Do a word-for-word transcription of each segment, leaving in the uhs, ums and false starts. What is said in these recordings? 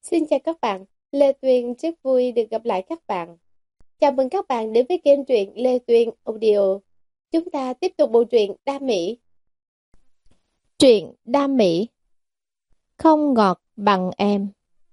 Xin chào các bạn, Lê Tuyền rất vui được gặp lại các bạn. Chào mừng các bạn đến với kênh truyện Lê Tuyền Audio. Chúng ta tiếp tục bộ truyện Đam Mỹ. Truyện Đam Mỹ. Không ngọt bằng em.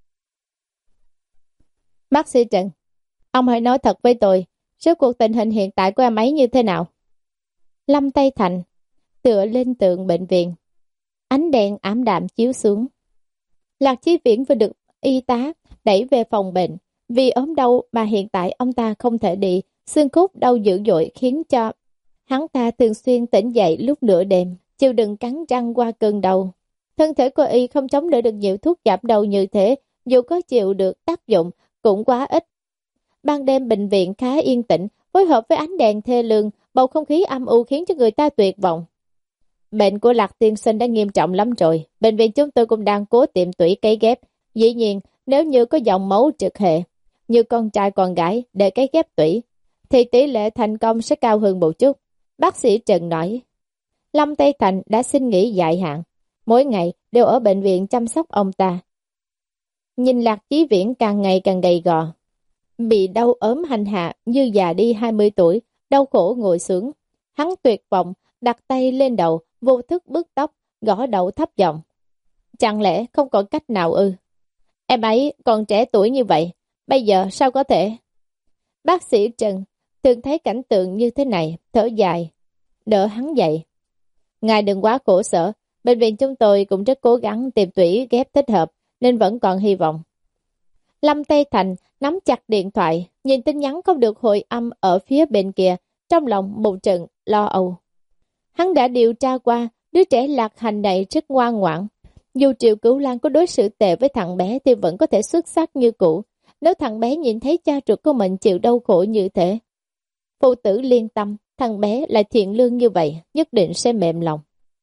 Bác sĩ Trần, ông hãy nói thật với tôi, rốt cuộc tình hình hiện tại của em ấy như thế nào? Lâm Tây Thành tựa lên tường bệnh viện. Ánh đèn ảm đạm chiếu xuống. Lạc Chí Viễn vừa được y tá đẩy về phòng bệnh. Vì ốm đau mà hiện tại ông ta không thể đi, xương cốt đau dữ dội khiến cho hắn ta thường xuyên tỉnh dậy lúc nửa đêm, chịu đựng cắn răng qua cơn đau. Thân thể của y không chống đỡ được nhiều thuốc giảm đau như thế, dù có chịu được tác dụng cũng quá ít. Ban đêm bệnh viện khá yên tĩnh, phối hợp với ánh đèn thê lương, bầu không khí âm u khiến cho người ta tuyệt vọng. Bệnh của Lạc tiên sinh đã nghiêm trọng lắm rồi, bệnh viện chúng tôi cũng đang cố tìm tủy cấy ghép. Dĩ nhiên, nếu như có dòng máu trực hệ, như con trai con gái để cấy ghép tủy, thì tỷ lệ thành công sẽ cao hơn một chút. Bác sĩ Trần nói. Lâm Tây Thành đã xin nghỉ dài hạn, mỗi ngày đều ở bệnh viện chăm sóc ông ta. Nhìn Lạc Chí Viễn càng ngày càng gầy gò, bị đau ốm hành hạ như già đi hai mươi tuổi, đau khổ ngồi xuống. Hắn tuyệt vọng, đặt tay lên đầu, vô thức bứt tóc, gõ đầu thấp giọng. Chẳng lẽ không còn cách nào ư? Em ấy còn trẻ tuổi như vậy, bây giờ sao có thể? Bác sĩ Trần thường thấy cảnh tượng như thế này, thở dài, đỡ hắn dậy. Ngài đừng quá khổ sở, bệnh viện chúng tôi cũng rất cố gắng tìm tủy ghép thích hợp, nên vẫn còn hy vọng. Lâm Tây Thành nắm chặt điện thoại, nhìn tin nhắn không được hồi âm ở phía bên kia, trong lòng một trận lo âu. Hắn đã điều tra qua, đứa trẻ Lạc Hành này rất ngoan ngoãn. Dù Triệu Cửu Lan có đối xử tệ với thằng bé thì vẫn có thể xuất sắc như cũ. Nếu thằng bé nhìn thấy cha ruột của mình chịu đau khổ như thế, phụ tử liên tâm, thằng bé lại thiện lương như vậy, nhất định sẽ mềm lòng.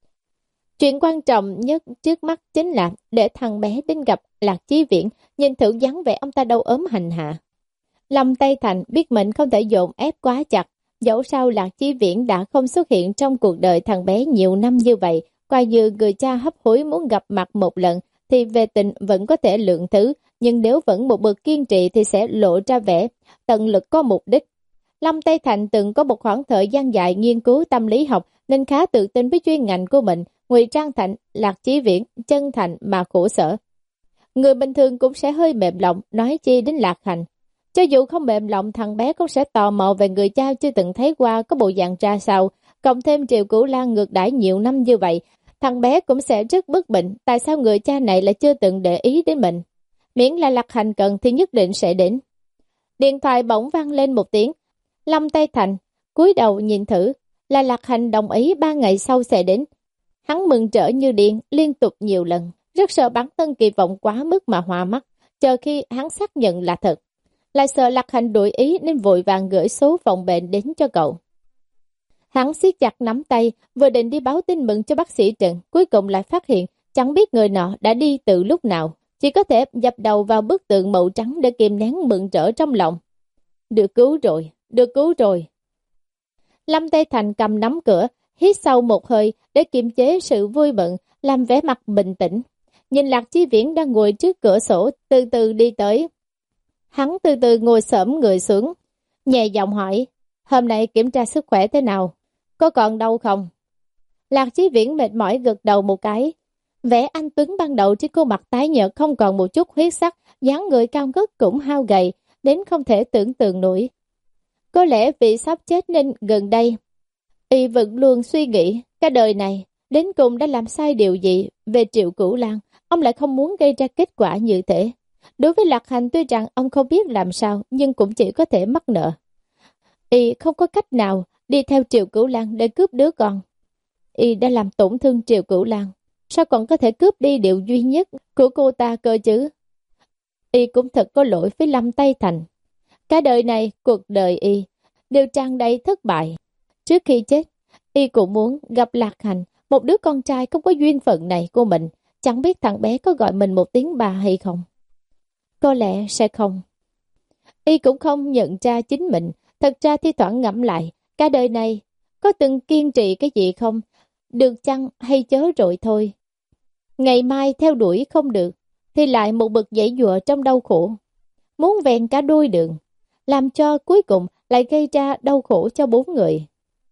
Chuyện quan trọng nhất trước mắt chính là để thằng bé đến gặp Lạc Chí Viễn, nhìn thử dáng vẻ ông ta đau ốm hành hạ. Lâm Tây Thành biết mình không thể dồn ép quá chặt, dẫu sao Lạc Chí Viễn đã không xuất hiện trong cuộc đời thằng bé nhiều năm như vậy, coi như người cha hấp hối muốn gặp mặt một lần thì về tình vẫn có thể lượng thứ, nhưng nếu vẫn một bậc kiên trì thì sẽ lộ ra vẻ tận lực có mục đích. Lâm Tây Thành từng có một khoảng thời gian dài nghiên cứu tâm lý học nên khá tự tin với chuyên ngành của mình, ngụy trang thành Lạc Chí Viễn, chân thành mà khổ sở. Người bình thường cũng sẽ hơi mềm lòng, nói chi đến Lạc Hành. Cho dù không mềm lòng, thằng bé cũng sẽ tò mò về người cha chưa từng thấy qua có bộ dạng ra sao, cộng thêm Triệu Cửu Lan ngược đãi nhiều năm như vậy, thằng bé cũng sẽ rất bức bệnh, tại sao người cha này lại chưa từng để ý đến mình. Miễn là Lạc Hành cần thì nhất định sẽ đến. Điện thoại bỗng vang lên một tiếng. Lâm Tây Thành cúi đầu nhìn thử, là Lạc Hành đồng ý ba ngày sau sẽ đến. Hắn mừng rỡ như điên, liên tục nhiều lần, rất sợ bản thân kỳ vọng quá mức mà hoa mắt, chờ khi hắn xác nhận là thật. Lại sợ Lạc Hành đổi ý nên vội vàng gửi số phòng bệnh đến cho cậu. Hắn siết chặt nắm tay, vừa định đi báo tin mừng cho bác sĩ Trần, cuối cùng lại phát hiện chẳng biết người nọ đã đi từ lúc nào, chỉ có thể dập đầu vào bức tượng màu trắng để kìm nén mừng rỡ trong lòng. Được cứu rồi, được cứu rồi. Lâm Tây Thành cầm nắm cửa, hít sâu một hơi để kiềm chế sự vui mừng, làm vẻ mặt bình tĩnh. Nhìn Lạc Chí Viễn đang ngồi trước cửa sổ, từ từ đi tới. Hắn từ từ ngồi xổm người xuống, nhẹ giọng hỏi, hôm nay kiểm tra sức khỏe thế nào? Có còn đau không? Lạc Chí Viễn mệt mỏi gật đầu một cái. Vẻ anh tuấn ban đầu trên khuôn mặt tái nhợt không còn một chút huyết sắc, dáng người cao ngất cũng hao gầy, đến không thể tưởng tượng nổi. Có lẽ vì sắp chết nên gần đây, y vẫn luôn suy nghĩ, cả đời này, đến cùng đã làm sai điều gì về Triệu Cửu Lan, ông lại không muốn gây ra kết quả như thế. Đối với Lạc Hành tuy rằng ông không biết làm sao, nhưng cũng chỉ có thể mắc nợ. Y không có cách nào đi theo Triệu Cửu Lan để cướp đứa con. Y đã làm tổn thương Triệu Cửu Lan, sao còn có thể cướp đi điều duy nhất của cô ta cơ chứ? Y cũng thật có lỗi với Lâm Tây Thành. Cả đời này, cuộc đời Y đều tràn đầy thất bại. Trước khi chết, Y cũng muốn gặp Lạc Hành, một đứa con trai không có duyên phận này của mình. Chẳng biết thằng bé có gọi mình một tiếng bà hay không? Có lẽ sẽ không. Y cũng không nhận ra chính mình. Thật ra thi thoảng ngẫm lại, cả đời này có từng kiên trì cái gì không? Được chăng hay chớ rồi thôi. Ngày mai theo đuổi không được, thì lại một bực dãy dụa trong đau khổ. Muốn vẹn cả đuôi đường, làm cho cuối cùng lại gây ra đau khổ cho bốn người.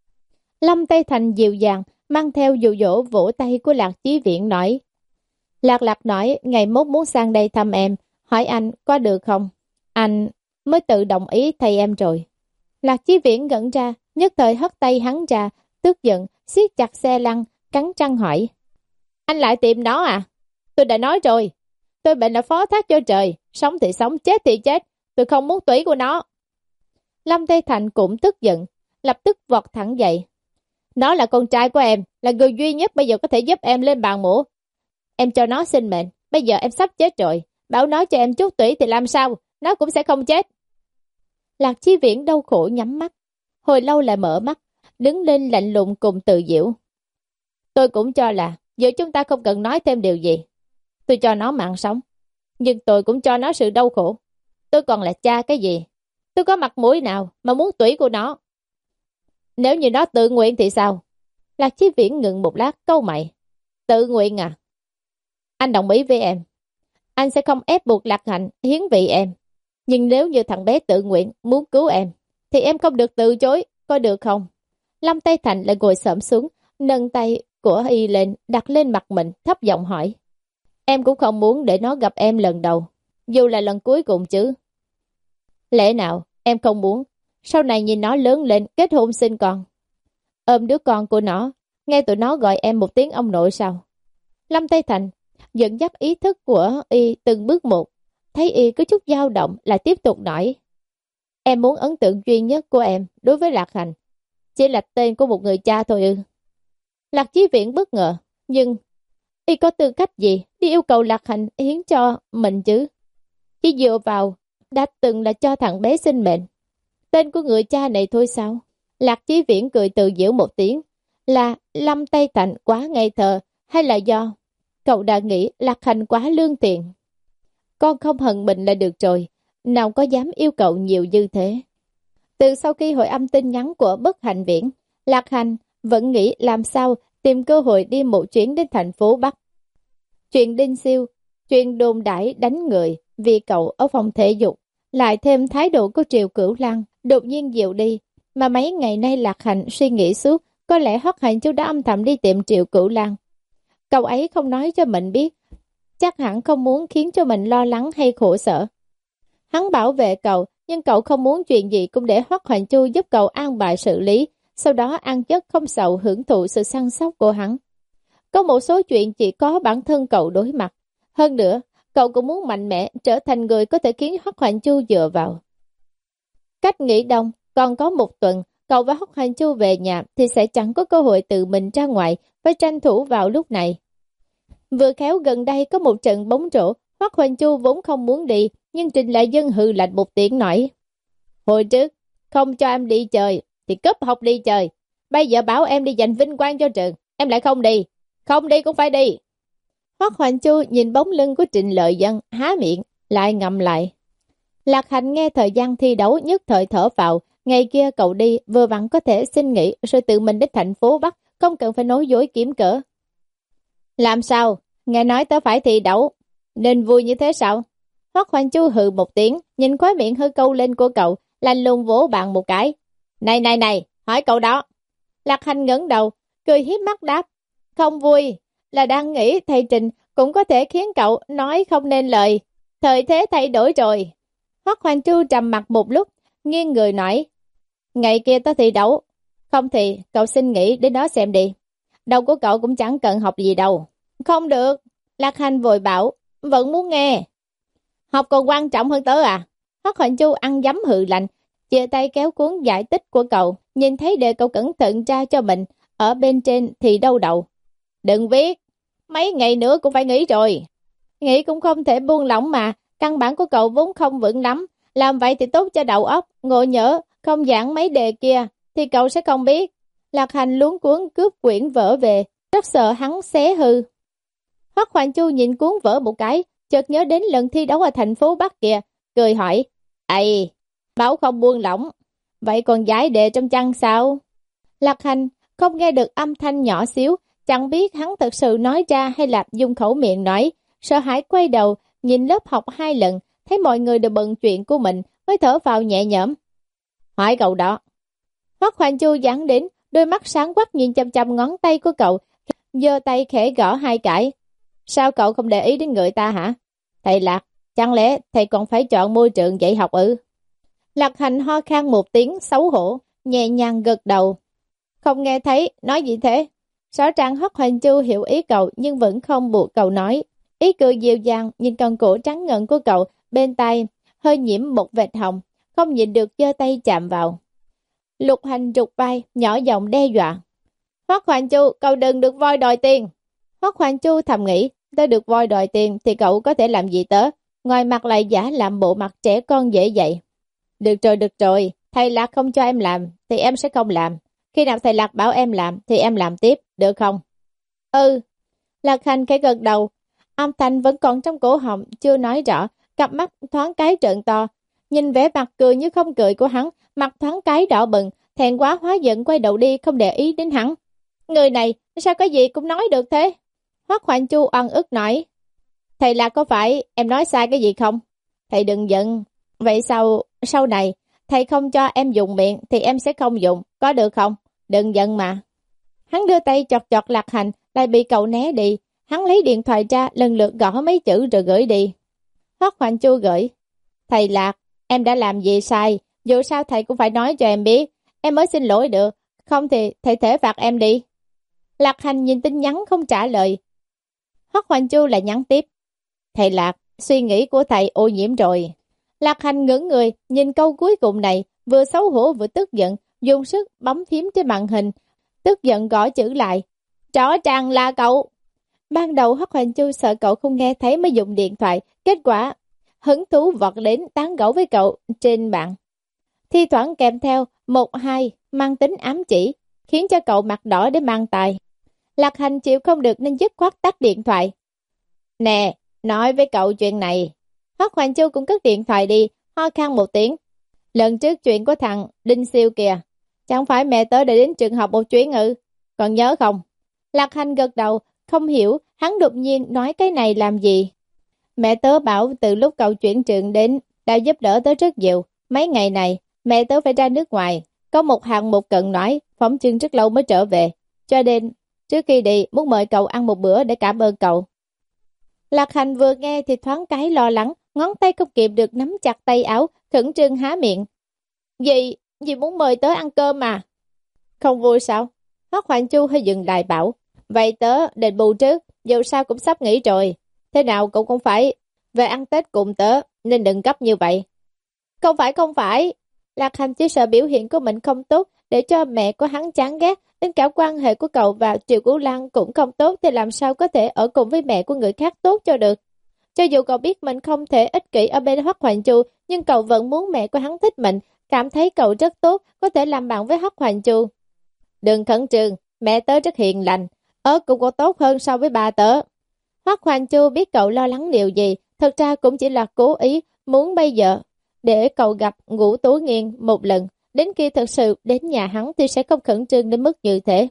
Lâm Tây Thành dịu dàng, mang theo dụ dỗ vỗ tay của Lạc Chí Viễn nói. Lạc Lạc nói, ngày mốt muốn sang đây thăm em, hỏi anh có được không? Anh mới tự đồng ý thay em rồi. Lạc Chí Viễn ngẩn ra, nhất thời hất tay hắn ra, tức giận, siết chặt xe lăn, cắn răng hỏi. Anh lại tìm nó à? Tôi đã nói rồi, tôi bệnh là phó thác cho trời, sống thì sống, chết thì chết, tôi không muốn tủy của nó. Lâm Tây Thành cũng tức giận, lập tức vọt thẳng dậy. Nó là con trai của em, là người duy nhất bây giờ có thể giúp em lên bàn mổ. Em cho nó sinh mệnh, bây giờ em sắp chết rồi, bảo nó cho em chút tủy thì làm sao, nó cũng sẽ không chết. Lạc Chí Viễn đau khổ nhắm mắt, hồi lâu lại mở mắt, đứng lên lạnh lùng cùng tự giễu. Tôi cũng cho là, giữa chúng ta không cần nói thêm điều gì. Tôi cho nó mạng sống, nhưng tôi cũng cho nó sự đau khổ. Tôi còn là cha cái gì? Tôi có mặt mũi nào mà muốn tủy của nó? Nếu như nó tự nguyện thì sao? Lạc Chí Viễn ngừng một lát câu mày. Tự nguyện à? Anh đồng ý với em. Anh sẽ không ép buộc Lạc Hạnh hiến vị em. Nhưng nếu như thằng bé tự nguyện muốn cứu em, thì em không được từ chối, có được không? Lâm Tây Thành lại ngồi xổm xuống, nâng tay của y lên, đặt lên mặt mình, thấp giọng hỏi. Em cũng không muốn để nó gặp em lần đầu, dù là lần cuối cùng chứ. Lẽ nào em không muốn sau này nhìn nó lớn lên kết hôn sinh con, ôm đứa con của nó, nghe tụi nó gọi em một tiếng ông nội sao? Lâm Tây Thành dẫn dắt ý thức của y từng bước một, thấy y có chút dao động lại tiếp tục nói. Em muốn ấn tượng duy nhất của em đối với Lạc Hành chỉ là tên của một người cha thôi ư? Lạc Chí Viễn bất ngờ, nhưng y có tư cách gì đi yêu cầu Lạc Hành hiến cho mình chứ? Chỉ dựa vào đã từng là cho thằng bé sinh mệnh, tên của người cha này thôi sao? Lạc Chí Viễn cười tự giễu một tiếng. Là Lâm Tây Thành quá ngây thơ, hay là do cậu đã nghĩ Lạc Hành quá lương thiện? Con không hận mình là được rồi, nào có dám yêu cầu nhiều như thế. Từ sau khi hội âm tin nhắn của Bất Hành Viễn, Lạc Hành vẫn nghĩ làm sao tìm cơ hội đi một chuyến đến thành phố Bắc. Chuyện Đinh Siêu, chuyện đồn đãi đánh người vì cậu ở phòng thể dục, lại thêm thái độ của Triệu Cửu Lăng đột nhiên dịu đi, mà mấy ngày nay Lạc Hành suy nghĩ suốt, có lẽ Hoắc Hành Chu đã âm thầm đi tìm Triệu Cửu Lăng. Cậu ấy không nói cho mình biết, chắc hẳn không muốn khiến cho mình lo lắng hay khổ sở. Hắn bảo vệ cậu, nhưng cậu không muốn chuyện gì cũng để Hoắc Hành Chu giúp cậu an bài xử lý, sau đó ăn chất không sầu hưởng thụ sự săn sóc của hắn. Có một số chuyện chỉ có bản thân cậu đối mặt. Hơn nữa, cậu cũng muốn mạnh mẽ trở thành người có thể khiến Hoắc Hành Chu dựa vào. Cách nghỉ đông, còn có một tuần, cậu và Hoắc Hành Chu về nhà thì sẽ chẳng có cơ hội tự mình ra ngoài, phải tranh thủ vào lúc này. Vừa khéo gần đây có một trận bóng rổ, Hoắc Hành Chu vốn không muốn đi, nhưng Trình Lại Dân hừ lạnh một tiếng nói. Hồi trước, không cho em đi chơi, thì cúp học đi chơi. Bây giờ bảo em đi giành vinh quang cho trường, em lại không đi. Không đi cũng phải đi. Hoắc Hành Chu nhìn bóng lưng của Trịnh Lợi Dân, há miệng, lại ngậm lại. Lạc Hành nghe thời gian thi đấu nhất thời thở vào, ngày kia cậu đi, vừa vặn có thể xin nghỉ rồi tự mình đến thành phố Bắc, không cần phải nói dối kiếm cỡ. Làm sao? Nghe nói tớ phải thi đấu, nên vui như thế sao? Hoắc Hành Chu hừ một tiếng, nhìn khóe miệng hơi câu lên của cậu, lạnh lùng vỗ bàn một cái. Này này này, hỏi cậu đó. Lạc Hành ngẩng đầu, cười hiếp mắt đáp. Không vui, là đang nghĩ thầy Trình cũng có thể khiến cậu nói không nên lời. Thời thế thay đổi rồi. Hoắc Hành Chu trầm mặt một lúc, nghiêng người nói. Ngày kia tớ thi đấu, không thì cậu xin nghỉ đến đó xem đi. Đầu của cậu cũng chẳng cần học gì đâu. Không được, Lạc Hành vội bảo, vẫn muốn nghe. Học còn quan trọng hơn tớ à? Hoắc Hành Chu ăn dấm hừ lạnh, chia tay kéo cuốn giải tích của cậu, nhìn thấy đề cậu cẩn thận tra cho mình, ở bên trên thì đau đầu. Đừng viết, mấy ngày nữa cũng phải nghỉ rồi. Nghỉ cũng không thể buông lỏng mà, căn bản của cậu vốn không vững lắm, làm vậy thì tốt cho đầu óc, ngộ nhỡ, không giảng mấy đề kia, thì cậu sẽ không biết. Lạc Hành luống cuốn cướp quyển vở về, rất sợ hắn xé hư. Hoắc Hành Chu nhìn cuốn vở một cái, chợt nhớ đến lần thi đấu ở thành phố Bắc kìa, cười hỏi, ây, bảo không buông lỏng, vậy còn giải đề trong chăn sao? Lạc Hành không nghe được âm thanh nhỏ xíu, chẳng biết hắn thật sự nói ra hay là dùng khẩu miệng nói, sợ hãi quay đầu, nhìn lớp học hai lần, thấy mọi người đều bận chuyện của mình, mới thở vào nhẹ nhõm. Hỏi cậu đó. Hoắc Hoành Chu dán đến, đôi mắt sáng quắc nhìn chăm chăm ngón tay của cậu, giơ tay khẽ gõ hai cái. Sao cậu không để ý đến người ta hả? Thầy Lạc, chẳng lẽ thầy còn phải chọn môi trường dạy học ư? Lạc Hành ho khan một tiếng xấu hổ, nhẹ nhàng gật đầu. Không nghe thấy, nói gì thế? Rõ ràng Hoắc Hoành Chu hiểu ý cậu nhưng vẫn không buộc cậu nói. Ý cười dịu dàng nhìn con cổ trắng ngần của cậu bên tai, hơi nhiễm một vệt hồng, không nhịn được giơ tay chạm vào. Lục Hành rụt vai, nhỏ giọng đe dọa. Hoắc Hoành Chu, cậu đừng được voi đòi tiền. Hoắc Hoành Chu thầm nghĩ, tớ được voi đòi tiền thì cậu có thể làm gì tớ? Ngoài mặt lại giả làm bộ mặt trẻ con dễ dạy. Được rồi, được rồi, thầy Lạc không cho em làm thì em sẽ không làm. Khi nào thầy Lạc bảo em làm thì em làm tiếp, được không? Ừ. Lạc Hành khẽ gật đầu, âm thanh vẫn còn trong cổ họng, chưa nói rõ, cặp mắt thoáng cái trợn to. Nhìn vẻ mặt cười như không cười của hắn, mặt thoáng cái đỏ bừng, thẹn quá hóa giận quay đầu đi không để ý đến hắn. Người này, sao có gì cũng nói được thế? Hoắc Hoành Chu oan ức nói. Thầy Lạc có phải em nói sai cái gì không? Thầy đừng giận. Vậy sau, sau này, thầy không cho em dùng miệng thì em sẽ không dùng, có được không? Đừng giận mà. Hắn đưa tay chọt chọt Lạc Hành, lại bị cậu né đi. Hắn lấy điện thoại ra, lần lượt gõ mấy chữ rồi gửi đi. Hoắc Hoành Chu gửi. Thầy Lạc, em đã làm gì sai? Dù sao thầy cũng phải nói cho em biết. Em mới xin lỗi được. Không thì thầy thể phạt em đi. Lạc Hành nhìn tin nhắn không trả lời. Hoắc Hoành Chu lại nhắn tiếp. Thầy Lạc, suy nghĩ của thầy ô nhiễm rồi. Lạc Hành ngẩng người, nhìn câu cuối cùng này, vừa xấu hổ vừa tức giận, dùng sức bấm phím trên màn hình, tức giận gõ chữ lại. Rõ ràng là cậu. Ban đầu Hoắc Hoành Chu sợ cậu không nghe thấy mới dùng điện thoại, kết quả hứng thú vọt đến tán gẫu với cậu trên mạng. Thi thoảng kèm theo một hai mang tính ám chỉ, khiến cho cậu mặt đỏ để mang tài. Lạc Hành chịu không được nên dứt khoát tắt điện thoại. Nè, nói với cậu chuyện này. Hoắc Hoành Chu cũng cất điện thoại đi, ho khan một tiếng. Lần trước chuyện của thằng Đinh Siêu kìa, chẳng phải mẹ tớ đã đến trường học một chuyến ư? Còn nhớ không? Lạc Hành gật đầu, không hiểu hắn đột nhiên nói cái này làm gì. Mẹ tớ bảo từ lúc cậu chuyển trường đến đã giúp đỡ tớ rất nhiều. Mấy ngày này mẹ tớ phải ra nước ngoài, có một hạng mục cần nói, phỏng chừng rất lâu mới trở về. Cho nên trước khi đi muốn mời cậu ăn một bữa để cảm ơn cậu. Lạc Hành vừa nghe thì thoáng cái lo lắng, ngón tay không kịp được nắm chặt tay áo, khẩn trương há miệng. Gì? Dì muốn mời tớ ăn cơm mà. Không vui sao? Hoắc Hoành Chu hơi dừng lại bảo. Vậy tớ đền bù trước, dù sao cũng sắp nghỉ rồi. Thế nào cậu cũng phải về ăn Tết cùng tớ, nên đừng gấp như vậy. Không phải không phải. Lạc Hành chỉ sợ biểu hiện của mình không tốt, để cho mẹ của hắn chán ghét, đến cả quan hệ của cậu và Triệu Cửu Lan cũng không tốt, thì làm sao có thể ở cùng với mẹ của người khác tốt cho được. Cho dù cậu biết mình không thể ích kỷ ở bên Hoắc Hoành Chu, nhưng cậu vẫn muốn mẹ của hắn thích mình, cảm thấy cậu rất tốt, có thể làm bạn với Hoắc Hoành Chu. Đừng khẩn trương, mẹ tớ rất hiền lành, ở cũng có tốt hơn so với ba tớ. Hoắc Hoành Chu biết cậu lo lắng điều gì, thật ra cũng chỉ là cố ý, muốn bây giờ để cậu gặp Ngũ Tố Nghiên một lần, đến khi thật sự đến nhà hắn thì sẽ không khẩn trương đến mức như thế.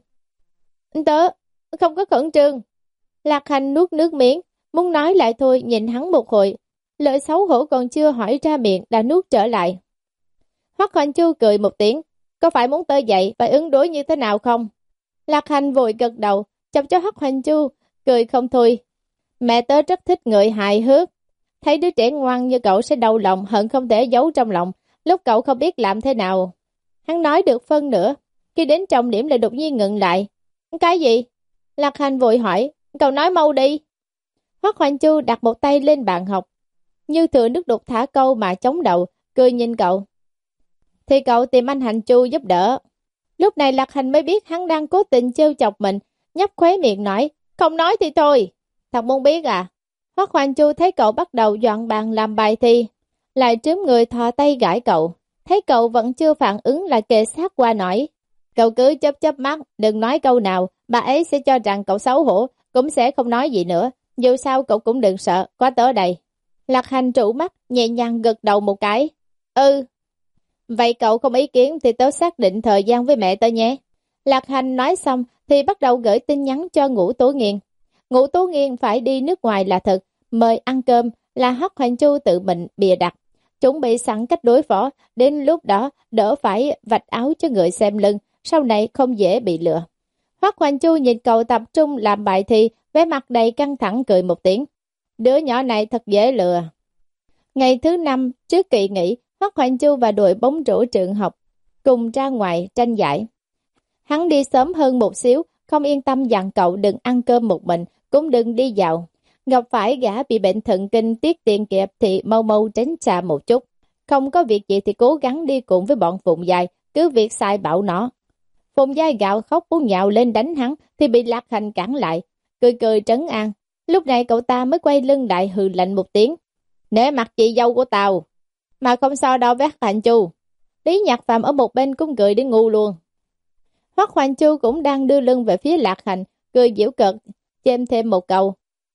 Tớ không có khẩn trương. Lạc Hành nuốt nước miếng, muốn nói lại thôi, nhìn hắn một hồi, lời xấu hổ còn chưa hỏi ra miệng đã nuốt trở lại. Hoắc Hoành Chu cười một tiếng, có phải muốn tớ dậy phải ứng đối như thế nào không? Lạc Hành vội gật đầu, chọc cho Hoắc Hoành Chu cười không thôi. Mẹ tớ rất thích người hài hước, thấy đứa trẻ ngoan như cậu sẽ đau lòng, hận không thể giấu trong lòng, lúc cậu không biết làm thế nào. Hắn nói được phân nửa, khi đến trọng điểm lại đột nhiên ngừng lại. Cái gì? Lạc Hành vội hỏi, cậu nói mau đi. Hoắc Hoành Chu đặt một tay lên bàn học, như thừa nước đục thả câu mà chống đầu, cười nhìn cậu. Thì cậu tìm anh Hành Chu giúp đỡ. Lúc này Lạc Hành mới biết hắn đang cố tình trêu chọc mình, nhấp khóe miệng nói, không nói thì thôi. Thật muốn biết à? Hoắc Hoành Chu thấy cậu bắt đầu dọn bàn làm bài thi, lại trướm người thò tay gãi cậu. Thấy cậu vẫn chưa phản ứng lại kề sát qua nói. Cậu cứ chớp chớp mắt, đừng nói câu nào, bà ấy sẽ cho rằng cậu xấu hổ, cũng sẽ không nói gì nữa. Dù sao cậu cũng đừng sợ, có tớ đây. Lạc Hành trụ mắt, nhẹ nhàng gật đầu một cái. Ừ. Vậy cậu không ý kiến thì tớ xác định thời gian với mẹ tớ nhé. Lạc Hành nói xong thì bắt đầu gửi tin nhắn cho Ngũ Tố Nghiên. Ngũ Tố Nghiên phải đi nước ngoài là thật, mời ăn cơm là Hoắc Hoành Chu tự mình bịa đặt, chuẩn bị sẵn cách đối phó, đến lúc đó đỡ phải vạch áo cho người xem lưng, sau này không dễ bị lừa. Hoắc Hoành Chu nhìn cậu tập trung làm bài thi, vẻ mặt đầy căng thẳng cười một tiếng. Đứa nhỏ này thật dễ lừa. Ngày thứ năm trước kỳ nghỉ, Hoắc Hoành Chu và đội bóng rổ trường học cùng ra ngoài tranh giải. Hắn đi sớm hơn một xíu, không yên tâm dặn cậu đừng ăn cơm một mình, cũng đừng đi dạo. Gặp phải gã bị bệnh thần kinh tiết tiền kịp thì mau mau tránh xa một chút. Không có việc gì thì cố gắng đi cùng với bọn Phụng Giai, cứ việc sai bảo nó. Phụng Giai gạo khóc muốn nhào lên đánh hắn thì bị Lạc Hành cản lại, cười cười trấn an. Lúc này cậu ta mới quay lưng lại hừ lạnh một tiếng. Nể mặt chị dâu của tao, mà không so đâu với Hoắc Hoành Chu. Lý Nhạc Phạm ở một bên cũng cười đến ngu luôn. Hoắc Hoành Chu cũng đang đưa lưng về phía Lạc Hành, cười giễu cợt, chêm thêm một câu.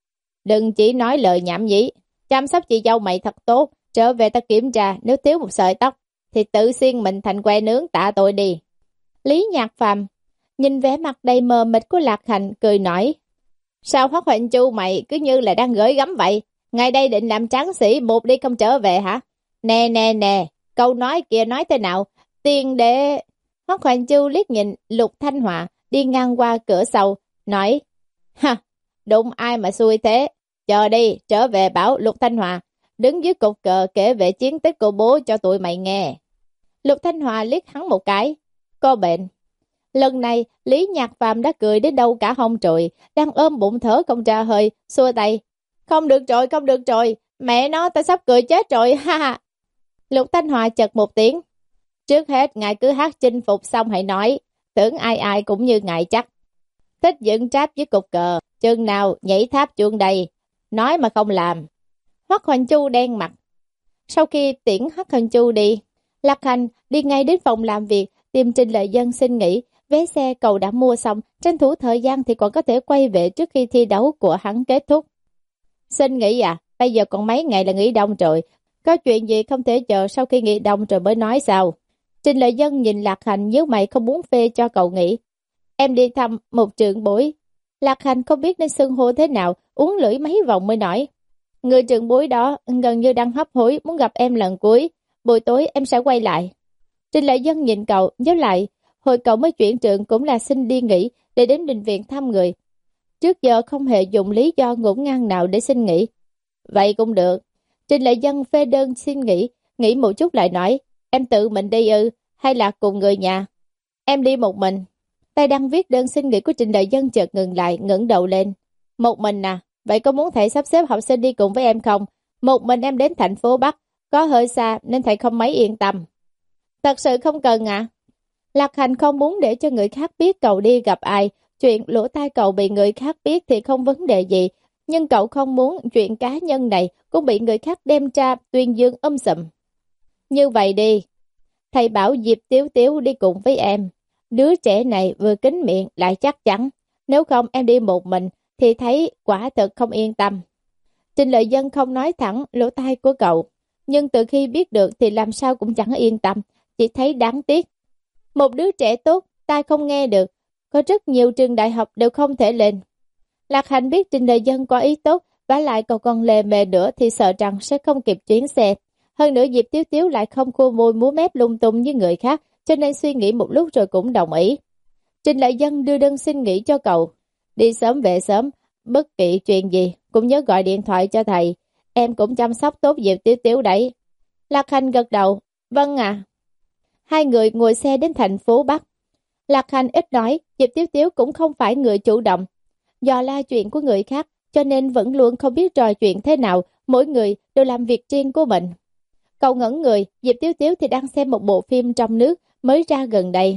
Đừng chỉ nói lời nhảm nhí, chăm sóc chị dâu mày thật tốt, trở về ta kiểm tra, nếu thiếu một sợi tóc, thì tự xiên mình thành que nướng tạ tội đi. Lý Nhạc Phạm nhìn vẻ mặt đầy mờ mịt của Lạc Hành, cười nói. Sao Hoắc Hoành Chu mày cứ như là đang gửi gắm vậy? Ngày đây định làm tráng sĩ một đi không trở về hả? Nè nè nè, câu nói kia nói thế nào? Tiền để... Hoắc Hoành Chu liếc nhìn Lục Thanh Hòa đi ngang qua cửa sau, nói. Ha, đụng ai mà xui thế? Chờ đi, trở về bảo Lục Thanh Hòa đứng dưới cột cờ kể về chiến tích của bố cho tụi mày nghe. Lục Thanh Hòa liếc hắn một cái. Có bệnh. Lần này, Lý Nhạc Phạm đã cười đến đâu cả hông trội, đang ôm bụng thở không ra hơi, xua tay. Không được rồi, không được rồi, mẹ nó ta sắp cười chết rồi, ha ha. Lục Thanh Hòa chật một tiếng. Trước hết, ngài cứ hát chinh phục xong hãy nói, tưởng ai ai cũng như ngài chắc. Thích dựng tráp với cục cờ, chừng nào nhảy tháp chuông đây, nói mà không làm. Hoắc Hoành Chu đen mặt. Sau khi tiễn Hoắc Hoành Chu đi, Lạc Hành đi ngay đến phòng làm việc, tìm Trình Lệ Dân xin nghỉ. Vé xe cậu đã mua xong, tranh thủ thời gian thì còn có thể quay về trước khi thi đấu của hắn kết thúc. Xin nghỉ à? Bây giờ còn mấy ngày là nghỉ đông rồi. Có chuyện gì không thể chờ sau khi nghỉ đông rồi mới nói sao? Trình Lệ Dân nhìn Lạc Hành nhíu mày không muốn phê cho cậu nghỉ. Em đi thăm một trưởng bối. Lạc Hành không biết nên xưng hô thế nào, uống lưỡi mấy vòng mới nói. Người trưởng bối đó gần như đang hấp hối muốn gặp em lần cuối. Buổi tối em sẽ quay lại. Trình Lệ Dân nhìn cậu, nhớ lại. Hồi cậu mới chuyển trường cũng là xin đi nghỉ để đến bệnh viện thăm người. Trước giờ không hề dùng lý do ngổn ngang nào để xin nghỉ. Vậy cũng được. Trình Lệ Dân phê đơn xin nghỉ, nghỉ một chút lại nói. Em tự mình đi ư, hay là cùng người nhà? Em đi một mình. Tay đang viết đơn xin nghỉ của Trình Lệ Dân chợt ngừng lại, ngẩng đầu lên. Một mình à? Vậy có muốn thầy sắp xếp học sinh đi cùng với em không? Một mình em đến thành phố Bắc, có hơi xa nên thầy không mấy yên tâm. Thật sự không cần ạ. À? Lạc Hành không muốn để cho người khác biết cậu đi gặp ai. Chuyện lỗ tai cậu bị người khác biết thì không vấn đề gì. Nhưng cậu không muốn chuyện cá nhân này cũng bị người khác đem ra tuyên dương âm sầm. Như vậy đi. Thầy bảo Diệp Tiếu Tiếu đi cùng với em. Đứa trẻ này vừa kín miệng lại chắc chắn. Nếu không em đi một mình thì thấy quả thật không yên tâm. Trình Lợi Dân không nói thẳng lỗ tai của cậu. Nhưng từ khi biết được thì làm sao cũng chẳng yên tâm. Chỉ thấy đáng tiếc. Một đứa trẻ tốt, tai không nghe được. Có rất nhiều trường đại học đều không thể lên. Lạc Hành biết Trình Lợi Dân có ý tốt, vả lại cậu còn lề mề nữa thì sợ rằng sẽ không kịp chuyến xe. Hơn nữa Diệp Tiếu Tiếu lại không khô môi múa mép lung tung như người khác, cho nên suy nghĩ một lúc rồi cũng đồng ý. Trình Lợi Dân đưa đơn xin nghỉ cho cậu. Đi sớm về sớm, bất kỳ chuyện gì, cũng nhớ gọi điện thoại cho thầy. Em cũng chăm sóc tốt Diệp Tiếu Tiếu đấy. Lạc Hành gật đầu. Vâng ạ. Hai người ngồi xe đến thành phố Bắc. Lạc Hành ít nói, Diệp Tiếu Tiếu cũng không phải người chủ động. Do la chuyện của người khác, cho nên vẫn luôn không biết trò chuyện thế nào, mỗi người đều làm việc riêng của mình. Cậu ngẩn người, Diệp Tiếu Tiếu thì đang xem một bộ phim trong nước mới ra gần đây.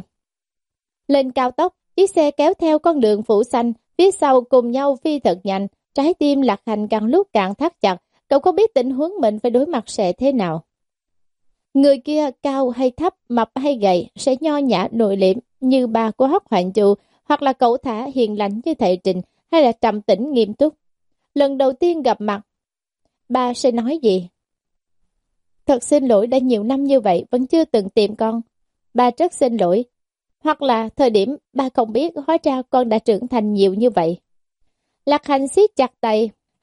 Lên cao tốc, chiếc xe kéo theo con đường phủ xanh, phía sau cùng nhau phi thật nhanh, trái tim Lạc Hành càng lúc càng thắt chặt, cậu không biết tình huống mình phải đối mặt sẽ thế nào. Người kia cao hay thấp, mập hay gầy, sẽ nho nhã nội liễm như bà của Hoắc Hoành Chu, hoặc là cẩu thả hiền lành như thầy Trình, hay là trầm tĩnh nghiêm túc. Lần đầu tiên gặp mặt, bà sẽ nói gì? Thật xin lỗi đã nhiều năm như vậy vẫn chưa từng tìm con. Bà rất xin lỗi. Hoặc là thời điểm bà không biết hóa ra con đã trưởng thành nhiều như vậy. Lạc Hành siết chặt tay,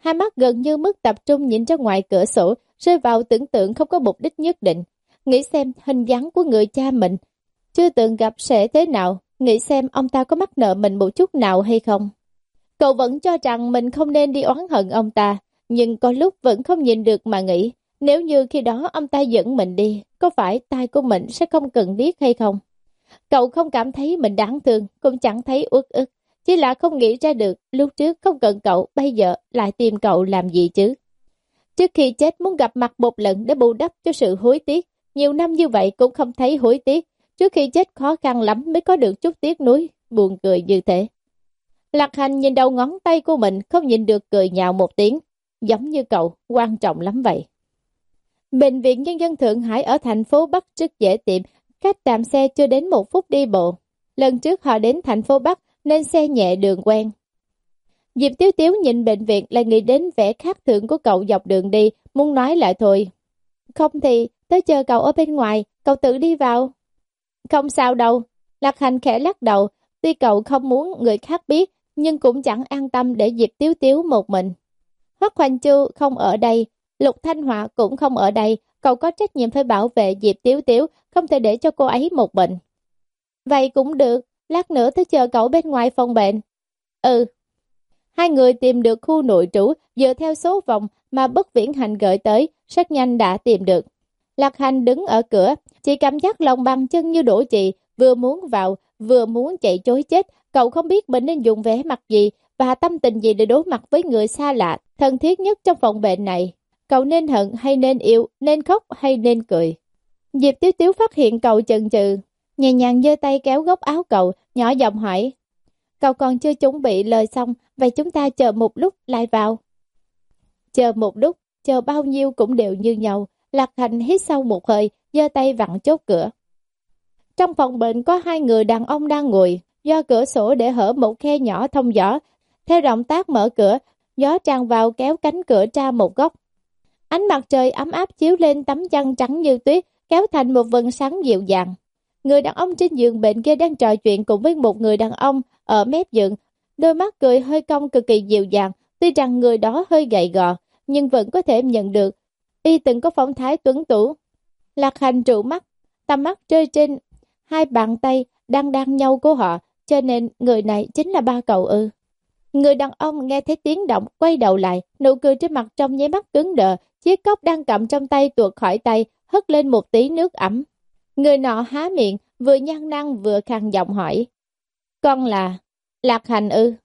Hai mắt gần như mất tập trung nhìn ra ngoài cửa sổ, rơi vào tưởng tượng không có mục đích nhất định. Nghĩ xem hình dáng của người cha mình chưa từng gặp sẽ thế nào, nghĩ xem ông ta có mắc nợ mình một chút nào hay không. Cậu vẫn cho rằng mình không nên đi oán hận ông ta, nhưng có lúc vẫn không nhìn được mà nghĩ, nếu như khi đó ông ta dẫn mình đi, có phải tai của mình sẽ không cần điếc hay không? Cậu không cảm thấy mình đáng thương, cũng chẳng thấy uất ức, chỉ là không nghĩ ra được lúc trước không cần cậu, bây giờ lại tìm cậu làm gì chứ? Trước khi chết muốn gặp mặt một lần để bù đắp cho sự hối tiếc, nhiều năm như vậy cũng không thấy hối tiếc, trước khi chết khó khăn lắm mới có được chút tiếc nuối, buồn cười như thế. Lạc Hành nhìn đầu ngón tay của mình không nhìn được cười nhạo một tiếng, giống như cậu, quan trọng lắm vậy. Bệnh viện Nhân dân Thượng Hải ở thành phố Bắc rất dễ tìm, cách tạm xe chưa đến một phút đi bộ. Lần trước họ đến thành phố Bắc nên xe nhẹ đường quen. Diệp Tiếu Tiếu nhìn bệnh viện lại nghĩ đến vẻ khác thường của cậu dọc đường đi, muốn nói lại thôi. Không thì, tớ chờ cậu ở bên ngoài, cậu tự đi vào. Không sao đâu, Lạc Hành khẽ lắc đầu, tuy cậu không muốn người khác biết, nhưng cũng chẳng an tâm để Diệp Tiếu Tiếu một mình. Hoắc Hoành Chu không ở đây, Lục Thanh Họa cũng không ở đây, cậu có trách nhiệm phải bảo vệ Diệp Tiếu Tiếu, không thể để cho cô ấy một mình. Vậy cũng được, lát nữa tới chờ cậu bên ngoài phòng bệnh. Ừ. Hai người tìm được khu nội trú, dựa theo số vòng mà Bất Viễn Hành gửi tới, rất nhanh đã tìm được. Lạc Hành đứng ở cửa, chỉ cảm giác lòng bàn chân như đổ chì, vừa muốn vào, vừa muốn chạy chối chết. Cậu không biết mình nên dùng vẻ mặt gì và tâm tình gì để đối mặt với người xa lạ, thân thiết nhất trong phòng bệnh này. Cậu nên hận hay nên yêu, nên khóc hay nên cười. Diệp Tiếu Tiếu phát hiện cậu chần chừ, nhẹ nhàng giơ tay kéo góc áo cậu, nhỏ giọng hỏi. Cậu còn chưa chuẩn bị lời xong, vậy chúng ta chờ một lúc lại vào. Chờ một lúc, chờ bao nhiêu cũng đều như nhau. Lạc Hành hít sâu một hơi, giơ tay vặn chốt cửa. Trong phòng bệnh có hai người đàn ông đang ngồi, do cửa sổ để hở một khe nhỏ thông gió. Theo động tác mở cửa, gió tràn vào kéo cánh cửa ra một góc. Ánh mặt trời ấm áp chiếu lên tấm chân trắng như tuyết, kéo thành một vầng sáng dịu dàng. Người đàn ông trên giường bệnh kia đang trò chuyện cùng với một người đàn ông ở mép giường, đôi mắt cười hơi cong cực kỳ dịu dàng. Tuy rằng người đó hơi gầy gò, nhưng vẫn có thể nhận được y từng có phong thái tuấn tú. Lạc Hành trụ mắt, tầm mắt rơi trên hai bàn tay đang đan nhau của họ, cho nên người này chính là ba cậu ư? Người đàn ông nghe thấy tiếng động, quay đầu lại, nụ cười trên mặt trong nháy mắt cứng đờ, chiếc cốc đang cầm trong tay tuột khỏi tay, hất lên một tí nước ẩm. Người nọ há miệng, vừa nhăn năng vừa khàn giọng hỏi. Con là Lạc Hành ư?